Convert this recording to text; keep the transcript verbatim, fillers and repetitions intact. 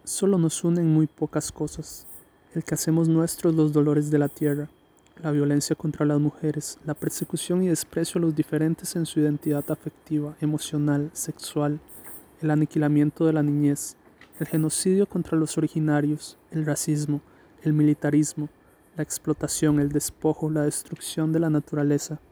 Solo nos unen muy pocas cosas: el que hacemos nuestros los dolores de la tierra, la violencia contra las mujeres, la persecución y desprecio a los diferentes en su identidad afectiva, emocional, sexual, el aniquilamiento de la niñez, el genocidio contra los originarios, el racismo, el militarismo, la explotación, el despojo, la destrucción de la naturaleza,